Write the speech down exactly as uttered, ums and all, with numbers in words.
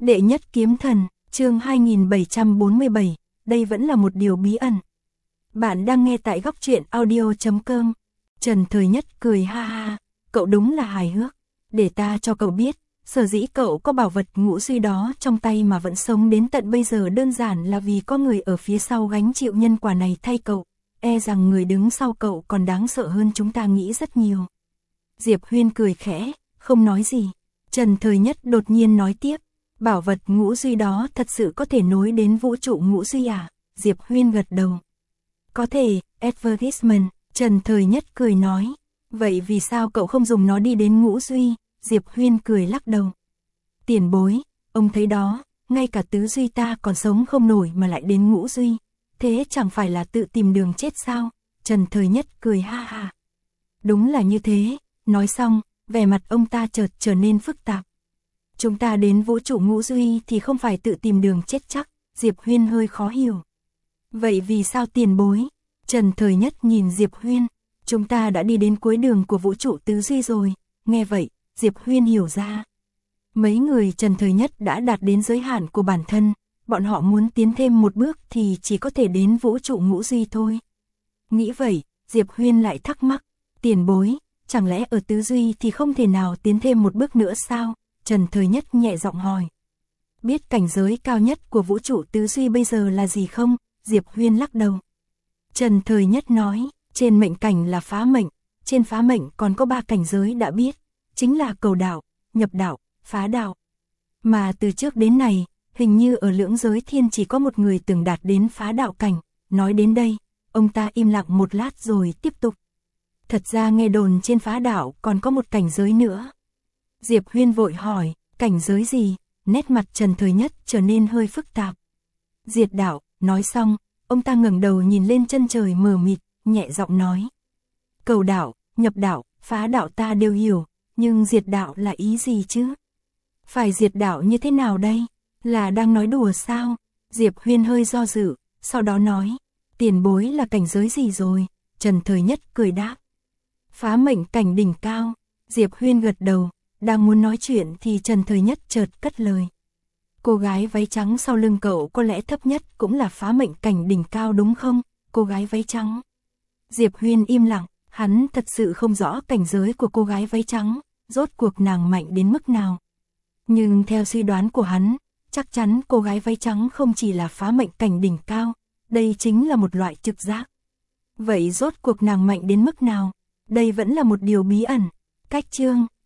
Đệ nhất kiếm thần, chương hai nghìn bảy trăm bốn mươi bảy, đây vẫn là một điều bí ẩn. Bạn đang nghe tại góc truyện audio chấm com. Trần Thời Nhất cười ha ha, cậu đúng là hài hước. Để ta cho cậu biết, sở dĩ cậu có bảo vật ngũ duy đó trong tay mà vẫn sống đến tận bây giờ đơn giản là vì có người ở phía sau gánh chịu nhân quả này thay cậu. E rằng người đứng sau cậu còn đáng sợ hơn chúng ta nghĩ rất nhiều. Diệp Huyên cười khẽ, không nói gì. Trần Thời Nhất đột nhiên nói tiếp, bảo vật ngũ duy đó thật sự có thể nối đến vũ trụ ngũ duy à? Diệp Huyên gật đầu. Có thể, advertisement, Trần Thời Nhất cười nói. Vậy vì sao cậu không dùng nó đi đến ngũ duy? Diệp Huyên cười lắc đầu. Tiền bối, ông thấy đó, ngay cả tứ duy ta còn sống không nổi mà lại đến ngũ duy. Thế chẳng phải là tự tìm đường chết sao? Trần Thời Nhất cười ha ha. Đúng là như thế, nói xong, vẻ mặt ông ta chợt trở nên phức tạp. Chúng ta đến vũ trụ ngũ duy thì không phải tự tìm đường chết chắc, Diệp Huyên hơi khó hiểu. Vậy vì sao tiền bối? Trần Thời Nhất nhìn Diệp Huyên, chúng ta đã đi đến cuối đường của vũ trụ tứ duy rồi, nghe vậy, Diệp Huyên hiểu ra. Mấy người Trần Thời Nhất đã đạt đến giới hạn của bản thân, bọn họ muốn tiến thêm một bước thì chỉ có thể đến vũ trụ ngũ duy thôi. Nghĩ vậy, Diệp Huyên lại thắc mắc, tiền bối, chẳng lẽ ở tứ duy thì không thể nào tiến thêm một bước nữa sao? Trần Thời Nhất nhẹ giọng hỏi. Biết cảnh giới cao nhất của vũ trụ tứ duy bây giờ là gì không? Diệp Huyên lắc đầu. Trần Thời Nhất nói, trên mệnh cảnh là phá mệnh, trên phá mệnh còn có ba cảnh giới đã biết, chính là cầu đạo, nhập đạo, phá đạo. Mà từ trước đến nay, hình như ở lưỡng giới thiên chỉ có một người từng đạt đến phá đạo cảnh. Nói đến đây, ông ta im lặng một lát rồi tiếp tục. Thật ra nghe đồn trên phá đạo còn có một cảnh giới nữa. Diệp Huyên vội hỏi, cảnh giới gì? Nét mặt Trần Thời Nhất trở nên hơi phức tạp. Diệt đạo, nói xong, ông ta ngẩng đầu nhìn lên chân trời mờ mịt, nhẹ giọng nói. Cầu đạo, nhập đạo, phá đạo ta đều hiểu, nhưng diệt đạo là ý gì chứ? Phải diệt đạo như thế nào đây? Là đang nói đùa sao? Diệp Huyên hơi do dự, sau đó nói, tiền bối là cảnh giới gì rồi? Trần Thời Nhất cười đáp. Phá mệnh cảnh đỉnh cao. Diệp Huyên gật đầu, đang muốn nói chuyện thì Trần Thời Nhất chợt cất lời. Cô gái váy trắng sau lưng cậu có lẽ thấp nhất cũng là phá mệnh cảnh đỉnh cao đúng không? Cô gái váy trắng. Diệp Huyên im lặng, hắn thật sự không rõ cảnh giới của cô gái váy trắng, rốt cuộc nàng mạnh đến mức nào. Nhưng theo suy đoán của hắn, chắc chắn cô gái váy trắng không chỉ là phá mệnh cảnh đỉnh cao, đây chính là một loại trực giác. Vậy rốt cuộc nàng mạnh đến mức nào? Đây vẫn là một điều bí ẩn. Cách chương